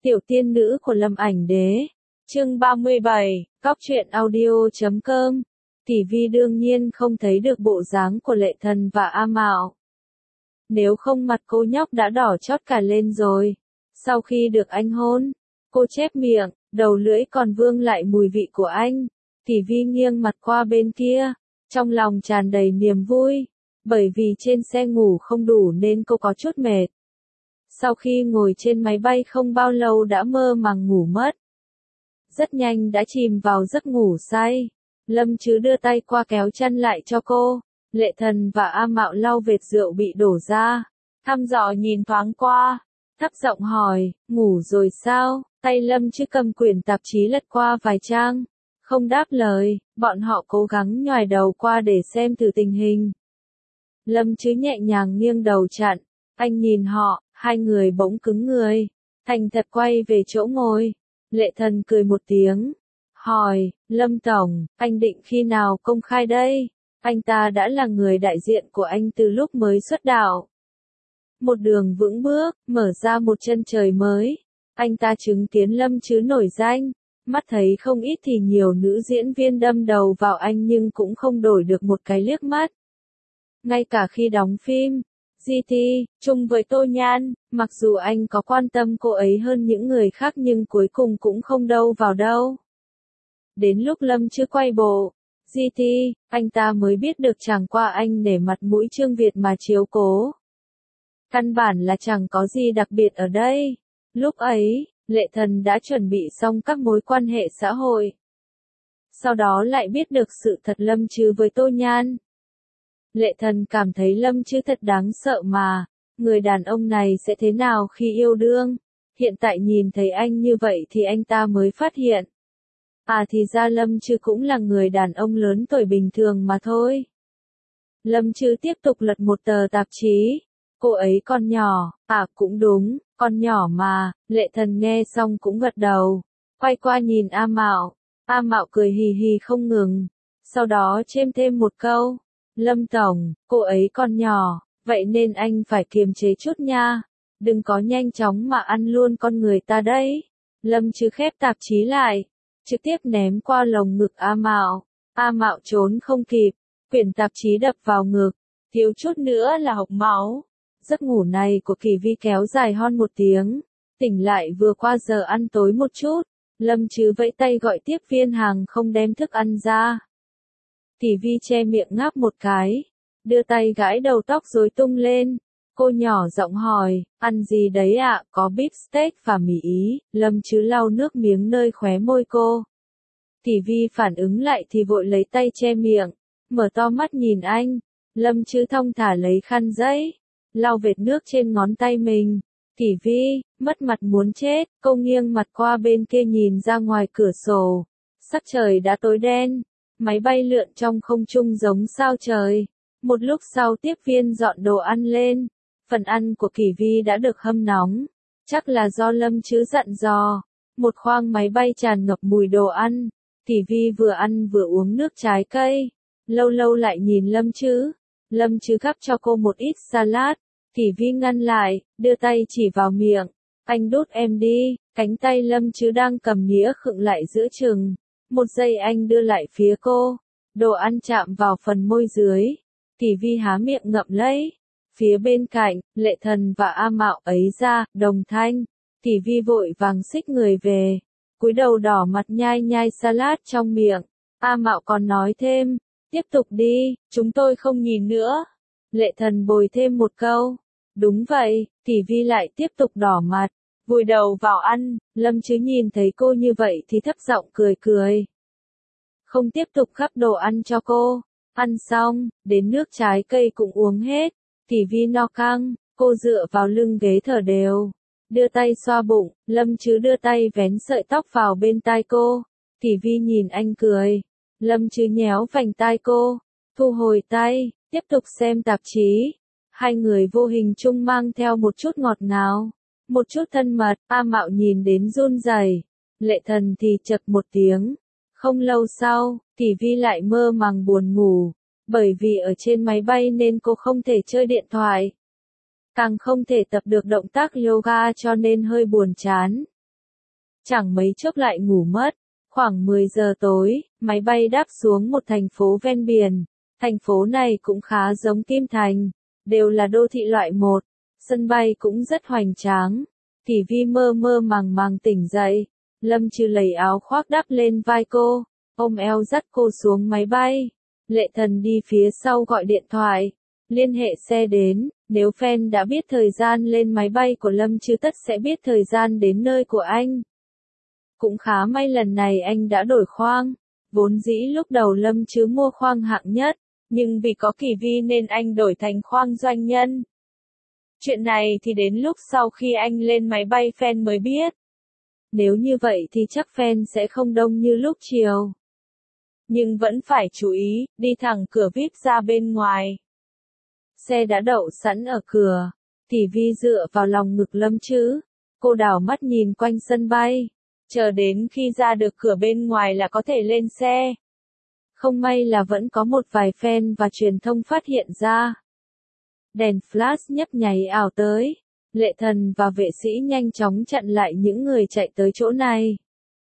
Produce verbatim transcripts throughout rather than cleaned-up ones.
Tiểu tiên nữ của Lâm Ảnh Đế. Chương ba mươi bảy, Góc truyện audio chấm com. Tỷ Vi đương nhiên không thấy được bộ dáng của Lệ Thần và A Mạo. Nếu không mặt cô nhóc đã đỏ chót cả lên rồi. Sau khi được anh hôn, cô chép miệng, đầu lưỡi còn vương lại mùi vị của anh. Tỷ Vi nghiêng mặt qua bên kia, trong lòng tràn đầy niềm vui. Bởi vì trên xe ngủ không đủ nên cô có chút mệt. Sau khi ngồi trên máy bay không bao lâu đã mơ màng ngủ mất. Rất nhanh đã chìm vào giấc ngủ say. Lâm Chứ đưa tay qua kéo chân lại cho cô. Lệ Thần và A Mạo lau vệt rượu bị đổ ra. Thăm dò nhìn thoáng qua. Thấp giọng hỏi, ngủ rồi sao? Tay Lâm Chứ cầm quyển tạp chí lật qua vài trang. Không đáp lời, bọn họ cố gắng nhoài đầu qua để xem thử tình hình. Lâm Chứ nhẹ nhàng nghiêng đầu chặn. Anh nhìn họ, hai người bỗng cứng người. Thành thật quay về chỗ ngồi. Lệ Thần cười một tiếng. Hỏi, Lâm Tổng, anh định khi nào công khai đây? Anh ta đã là người đại diện của anh từ lúc mới xuất đạo. Một đường vững bước, mở ra một chân trời mới. Anh ta chứng kiến Lâm Chứ nổi danh. Mắt thấy không ít thì nhiều nữ diễn viên đâm đầu vào anh nhưng cũng không đổi được một cái liếc mắt. Ngay cả khi đóng phim giê tê, chung với Tô Nhan, mặc dù anh có quan tâm cô ấy hơn những người khác nhưng cuối cùng cũng không đâu vào đâu. Đến lúc Lâm Chứ quay bộ giê tê, anh ta mới biết được chẳng qua anh nể mặt mũi Trương Việt mà chiếu cố. Căn bản là chẳng có gì đặc biệt ở đây. Lúc ấy, Lệ Thần đã chuẩn bị xong các mối quan hệ xã hội. Sau đó lại biết được sự thật Lâm Chứ với Tô Nhan. Lệ Thần cảm thấy Lâm Chứ thật đáng sợ mà, người đàn ông này sẽ thế nào khi yêu đương? Hiện tại nhìn thấy anh như vậy thì anh ta mới phát hiện. À thì ra Lâm Chứ cũng là người đàn ông lớn tuổi bình thường mà thôi. Lâm Chứ tiếp tục lật một tờ tạp chí. Cô ấy còn nhỏ, à cũng đúng, còn nhỏ mà. Lệ Thần nghe xong cũng gật đầu. Quay qua nhìn A Mạo. A Mạo cười hì hì không ngừng. Sau đó chêm thêm một câu. Lâm Tổng, cô ấy còn nhỏ, vậy nên anh phải kiềm chế chút nha. Đừng có nhanh chóng mà ăn luôn con người ta đấy. Lâm Chứ khép tạp chí lại, trực tiếp ném qua lồng ngực A Mạo. A Mạo trốn không kịp, quyển tạp chí đập vào ngực, thiếu chút nữa là hộc máu. Giấc ngủ này của Kỳ Vi kéo dài hơn một tiếng, tỉnh lại vừa qua giờ ăn tối một chút. Lâm Chứ vẫy tay gọi tiếp viên hàng không đem thức ăn ra. Tỷ Vi che miệng ngáp một cái, đưa tay gãi đầu tóc rối tung lên. Cô nhỏ giọng hỏi, ăn gì đấy ạ, à? Có beef steak và mì Ý. Lâm Chứ lau nước miếng nơi khóe môi cô. Tỷ Vi phản ứng lại thì vội lấy tay che miệng, mở to mắt nhìn anh. Lâm Chứ thong thả lấy khăn giấy, lau vệt nước trên ngón tay mình. Tỷ Vi, mất mặt muốn chết, cô nghiêng mặt qua bên kia nhìn ra ngoài cửa sổ. Sắc trời đã tối đen. Máy bay lượn trong không trung giống sao trời. Một lúc sau tiếp viên dọn đồ ăn lên. Phần ăn của Kỳ Vi đã được hâm nóng. Chắc là do Lâm Chứ dặn dò. Một khoang máy bay tràn ngập mùi đồ ăn. Kỳ Vi vừa ăn vừa uống nước trái cây. Lâu lâu lại nhìn Lâm Chứ. Lâm Chứ gắp cho cô một ít salad. Kỳ Vi ngăn lại, đưa tay chỉ vào miệng. Anh đút em đi. Cánh tay Lâm Chứ đang cầm nĩa khựng lại giữa chừng. Một giây anh đưa lại phía cô. Đồ ăn chạm vào phần môi dưới. Kỳ Vi há miệng ngậm lấy. Phía bên cạnh, Lệ Thần và A Mạo ấy ra, đồng thanh. Kỳ Vi vội vàng xích người về. Cúi đầu đỏ mặt nhai nhai salad trong miệng. A Mạo còn nói thêm. Tiếp tục đi, chúng tôi không nhìn nữa. Lệ Thần bồi thêm một câu. Đúng vậy, Kỳ Vi lại tiếp tục đỏ mặt. Vùi đầu vào ăn. Lâm Chứ nhìn thấy cô như vậy thì thấp giọng cười cười. Không tiếp tục gắp đồ ăn cho cô. Ăn xong, đến nước trái cây cũng uống hết. Kỳ Vi no căng, cô dựa vào lưng ghế thở đều. Đưa tay xoa bụng, Lâm Chứ đưa tay vén sợi tóc vào bên tai cô. Kỳ Vi nhìn anh cười. Lâm Chứ nhéo vành tai cô. Thu hồi tay, tiếp tục xem tạp chí. Hai người vô hình chung mang theo một chút ngọt ngào. Một chút thân mật. A Mạo nhìn đến run rẩy. Lệ Thần thì chật một tiếng. Không lâu sau, Kỳ Vi lại mơ màng buồn ngủ. Bởi vì ở trên máy bay nên cô không thể chơi điện thoại. Càng không thể tập được động tác yoga cho nên hơi buồn chán. chẳng mấy chốc lại ngủ mất. Khoảng mười giờ tối, máy bay đáp xuống một thành phố ven biển. Thành phố này cũng khá giống Kim Thành, đều là đô thị loại một, sân bay cũng rất hoành tráng. Tỷ Vi mơ mơ màng màng tỉnh dậy, Lâm Trừ lấy áo khoác đắp lên vai cô, ôm eo dắt cô xuống máy bay. Lệ Thần đi phía sau gọi điện thoại, liên hệ xe đến. Nếu fan đã biết thời gian lên máy bay của Lâm Trừ tất sẽ biết thời gian đến nơi của anh. Cũng khá may lần này anh đã đổi khoang. Vốn dĩ lúc đầu Lâm Trừ mua khoang hạng nhất, nhưng vì có Kỳ Vi nên anh đổi thành khoang doanh nhân. Chuyện này thì đến lúc sau khi anh lên máy bay fan mới biết. Nếu như vậy thì chắc fan sẽ không đông như lúc chiều. Nhưng vẫn phải chú ý, đi thẳng cửa vi ai pi ra bên ngoài. Xe đã đậu sẵn ở cửa, Tỷ Vi dựa vào lòng ngực Lâm Trừ. Cô đảo mắt nhìn quanh sân bay, chờ đến khi ra được cửa bên ngoài là có thể lên xe. Không may là vẫn có một vài fan và truyền thông phát hiện ra. Đèn flash nhấp nháy ảo tới, Lệ Thần và vệ sĩ nhanh chóng chặn lại những người chạy tới chỗ này.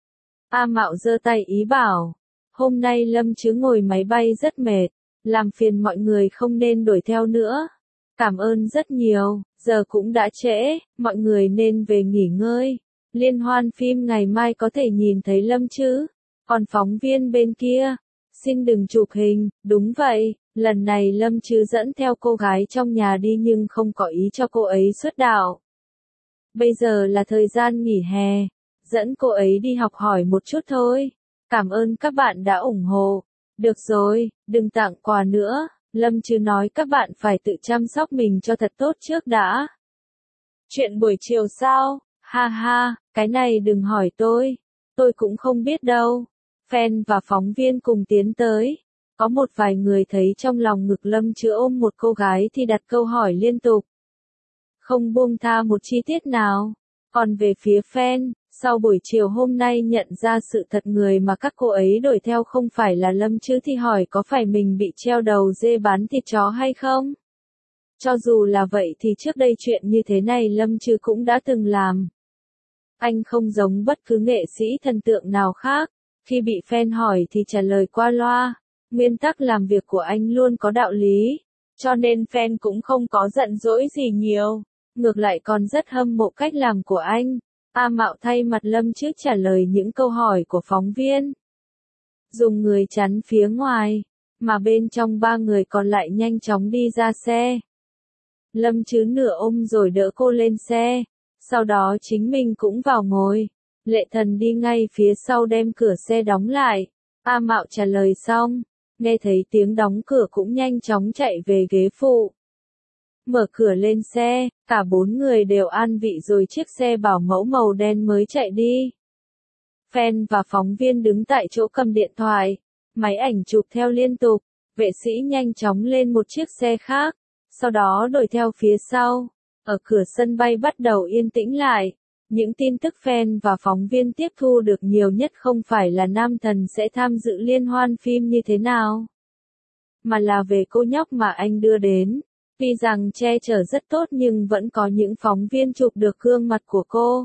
A Mạo giơ tay ý bảo, hôm nay Lâm Trừ ngồi máy bay rất mệt, làm phiền mọi người không nên đuổi theo nữa. Cảm ơn rất nhiều, giờ cũng đã trễ, mọi người nên về nghỉ ngơi. Liên hoan phim ngày mai có thể nhìn thấy Lâm Trừ. Còn phóng viên bên kia, xin đừng chụp hình. Đúng vậy, lần này Lâm Trừ dẫn theo cô gái trong nhà đi nhưng không có ý cho cô ấy xuất đạo. Bây giờ là thời gian nghỉ hè, dẫn cô ấy đi học hỏi một chút thôi. Cảm ơn các bạn đã ủng hộ. Được rồi, đừng tặng quà nữa. Lâm Trừ nói các bạn phải tự chăm sóc mình cho thật tốt trước đã. Chuyện buổi chiều sao? Ha ha, cái này đừng hỏi tôi. Tôi cũng không biết đâu. Fan và phóng viên cùng tiến tới. Có một vài người thấy trong lòng ngực Lâm Trừ ôm một cô gái thì đặt câu hỏi liên tục. Không buông tha một chi tiết nào. Còn về phía fan, sau buổi chiều hôm nay nhận ra sự thật người mà các cô ấy đuổi theo không phải là Lâm Trừ thì hỏi có phải mình bị treo đầu dê bán thịt chó hay không? Cho dù là vậy thì trước đây chuyện như thế này Lâm Trừ cũng đã từng làm. Anh không giống bất cứ nghệ sĩ thần tượng nào khác, khi bị fan hỏi thì trả lời qua loa. Nguyên tắc làm việc của anh luôn có đạo lý, cho nên fan cũng không có giận dỗi gì nhiều, ngược lại còn rất hâm mộ cách làm của anh. A Mạo thay mặt Lâm Trừ trả lời những câu hỏi của phóng viên. Dùng người chắn phía ngoài, mà bên trong ba người còn lại nhanh chóng đi ra xe. Lâm Trừ nửa ôm rồi đỡ cô lên xe, sau đó chính mình cũng vào ngồi. Lệ Thần đi ngay phía sau đem cửa xe đóng lại. A Mạo trả lời xong, nghe thấy tiếng đóng cửa cũng nhanh chóng chạy về ghế phụ. Mở cửa lên xe, cả bốn người đều an vị rồi chiếc xe bảo mẫu màu đen mới chạy đi. Fan và phóng viên đứng tại chỗ cầm điện thoại, máy ảnh chụp theo liên tục, vệ sĩ nhanh chóng lên một chiếc xe khác, sau đó đuổi theo phía sau. Ở cửa sân bay bắt đầu yên tĩnh lại, những tin tức fan và phóng viên tiếp thu được nhiều nhất không phải là nam thần sẽ tham dự liên hoan phim như thế nào, mà là về cô nhóc mà anh đưa đến. Tuy rằng che chở rất tốt nhưng vẫn có những phóng viên chụp được gương mặt của cô.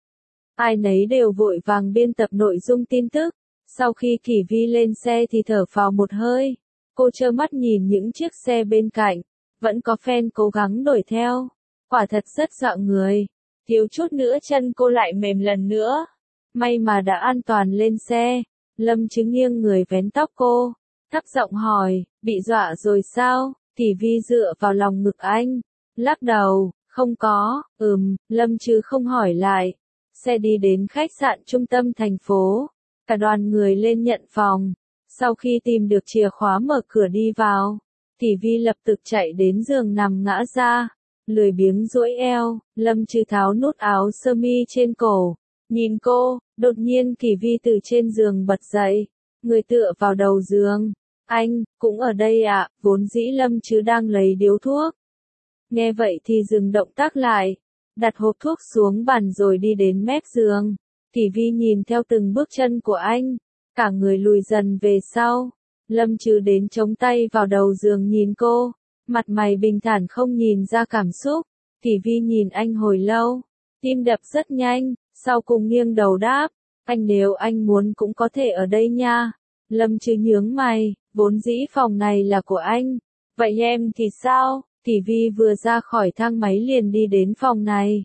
Ai nấy đều vội vàng biên tập nội dung tin tức. Sau khi Kỳ Vi lên xe thì thở phào một hơi. Cô trơ mắt nhìn những chiếc xe bên cạnh. Vẫn có fan cố gắng đuổi theo. Quả thật rất dọa người. Thiếu chút nữa chân cô lại mềm lần nữa. May mà đã an toàn lên xe. Lâm Trừ nghiêng người vén tóc cô. Thấp giọng hỏi, bị dọa rồi sao? Tỷ Vi dựa vào lòng ngực anh, lắc đầu, không có. Ừm, Lâm Trừ không hỏi lại. Xe đi đến khách sạn trung tâm thành phố, cả đoàn người lên nhận phòng. Sau khi tìm được chìa khóa mở cửa đi vào, Tỷ Vi lập tức chạy đến giường nằm ngã ra, lười biếng duỗi eo. Lâm Trừ tháo nút áo sơ mi trên cổ, nhìn cô. Đột nhiên Kỳ Vi từ trên giường bật dậy, người tựa vào đầu giường. Anh, cũng ở đây ạ. À? Vốn dĩ Lâm Trừ đang lấy điếu thuốc. Nghe vậy thì dừng động tác lại, đặt hộp thuốc xuống bàn rồi đi đến mép giường. Tỷ Vi nhìn theo từng bước chân của anh, cả người lùi dần về sau. Lâm Trừ đến chống tay vào đầu giường nhìn cô, mặt mày bình thản không nhìn ra cảm xúc. Tỷ Vi nhìn anh hồi lâu, tim đập rất nhanh, Sau cùng nghiêng đầu đáp, anh nếu anh muốn cũng có thể ở đây nha. Lâm Trứ nhướng mày, vốn dĩ phòng này là của anh. Vậy em thì sao? Tỷ Vi vừa ra khỏi thang máy liền đi đến phòng này.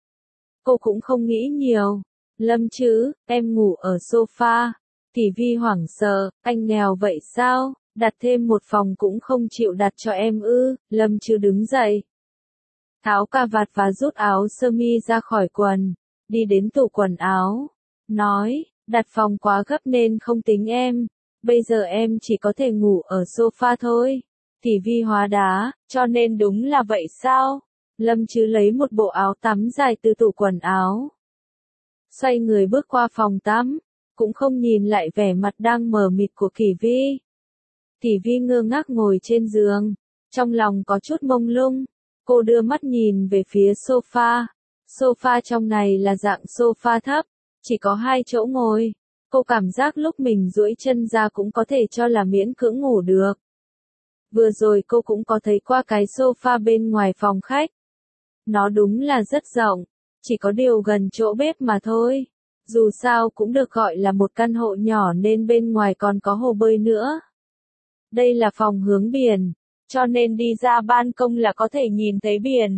Cô cũng không nghĩ nhiều. Lâm Trứ, em ngủ ở sofa. Tỷ Vi hoảng sợ, anh nghèo vậy sao? Đặt thêm một phòng cũng không chịu đặt cho em ư? Lâm Trứ đứng dậy, tháo cà vạt và rút áo sơ mi ra khỏi quần, đi đến tủ quần áo, nói, đặt phòng quá gấp nên không tính em, bây giờ em chỉ có thể ngủ ở sofa thôi. Tỷ Vi hóa đá, cho nên đúng là vậy sao? Lâm Trứ lấy một bộ áo tắm dài từ tủ quần áo, xoay người bước qua phòng tắm, cũng không nhìn lại vẻ mặt đang mờ mịt của Kỷ Vi. Tỷ Vi ngơ ngác ngồi trên giường, trong lòng có chút mông lung. Cô đưa mắt nhìn về phía sofa. Sofa trong này là dạng sofa thấp, chỉ có hai chỗ ngồi. Cô cảm giác lúc mình duỗi chân ra cũng có thể cho là miễn cưỡng ngủ được. Vừa rồi cô cũng có thấy qua cái sofa bên ngoài phòng khách. Nó đúng là rất rộng, chỉ có điều gần chỗ bếp mà thôi. Dù sao cũng được gọi là một căn hộ nhỏ nên bên ngoài còn có hồ bơi nữa. Đây là phòng hướng biển, cho nên đi ra ban công là có thể nhìn thấy biển.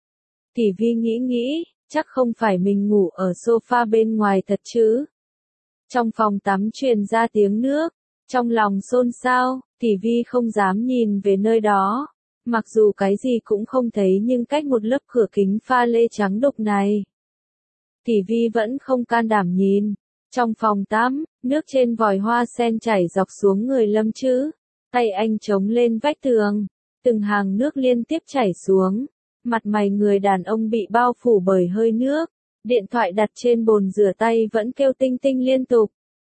Tỷ Vi nghĩ nghĩ, chắc không phải mình ngủ ở sofa bên ngoài thật chứ. Trong phòng tắm truyền ra tiếng nước, trong lòng xôn xao, Tỷ Vi không dám nhìn về nơi đó. Mặc dù cái gì cũng không thấy nhưng cách một lớp cửa kính pha lê trắng đục này, Tỷ Vi vẫn không can đảm nhìn. Trong phòng tắm, nước trên vòi hoa sen chảy dọc xuống người Lâm Trứ. Tay anh chống lên vách tường, từng hàng nước liên tiếp chảy xuống. Mặt mày người đàn ông bị bao phủ bởi hơi nước. Điện thoại đặt trên bồn rửa tay vẫn kêu tinh tinh liên tục.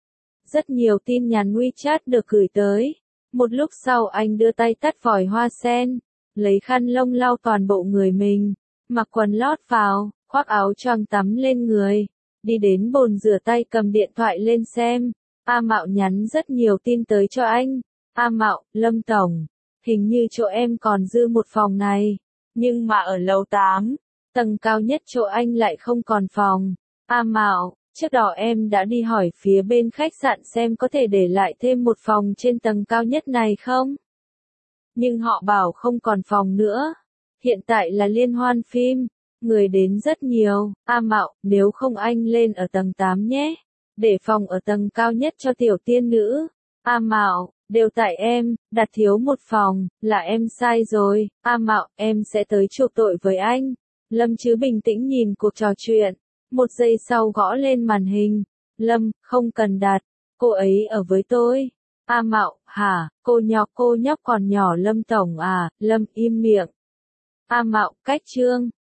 Rất nhiều tin nhắn WeChat được gửi tới. Một lúc sau anh đưa tay tắt vòi hoa sen, lấy khăn lông lau toàn bộ người mình, mặc quần lót vào, khoác áo choàng tắm lên người, đi đến bồn rửa tay cầm điện thoại lên xem. A Mạo nhắn rất nhiều tin tới cho anh. A Mạo, Lâm Tổng, hình như chỗ em còn dư một phòng này, nhưng mà ở lầu tám, tầng cao nhất chỗ anh lại không còn phòng. A Mạo, trước đó em đã đi hỏi phía bên khách sạn xem có thể để lại thêm một phòng trên tầng cao nhất này không? Nhưng họ bảo không còn phòng nữa. Hiện tại là liên hoan phim, người đến rất nhiều. A Mạo, nếu không anh lên ở tầng tám nhé, để phòng ở tầng cao nhất cho tiểu tiên nữ. A Mạo, đều tại em, đặt thiếu một phòng, là em sai rồi. A Mạo, em sẽ tới chuộc tội với anh. Lâm Trứ bình tĩnh nhìn cuộc trò chuyện, một giây sau gõ lên màn hình. Lâm, không cần đặt, cô ấy ở với tôi. A Mạo, hả, cô nhóc cô nhóc còn nhỏ Lâm Tổng à? Lâm im miệng. A Mạo, cách chương.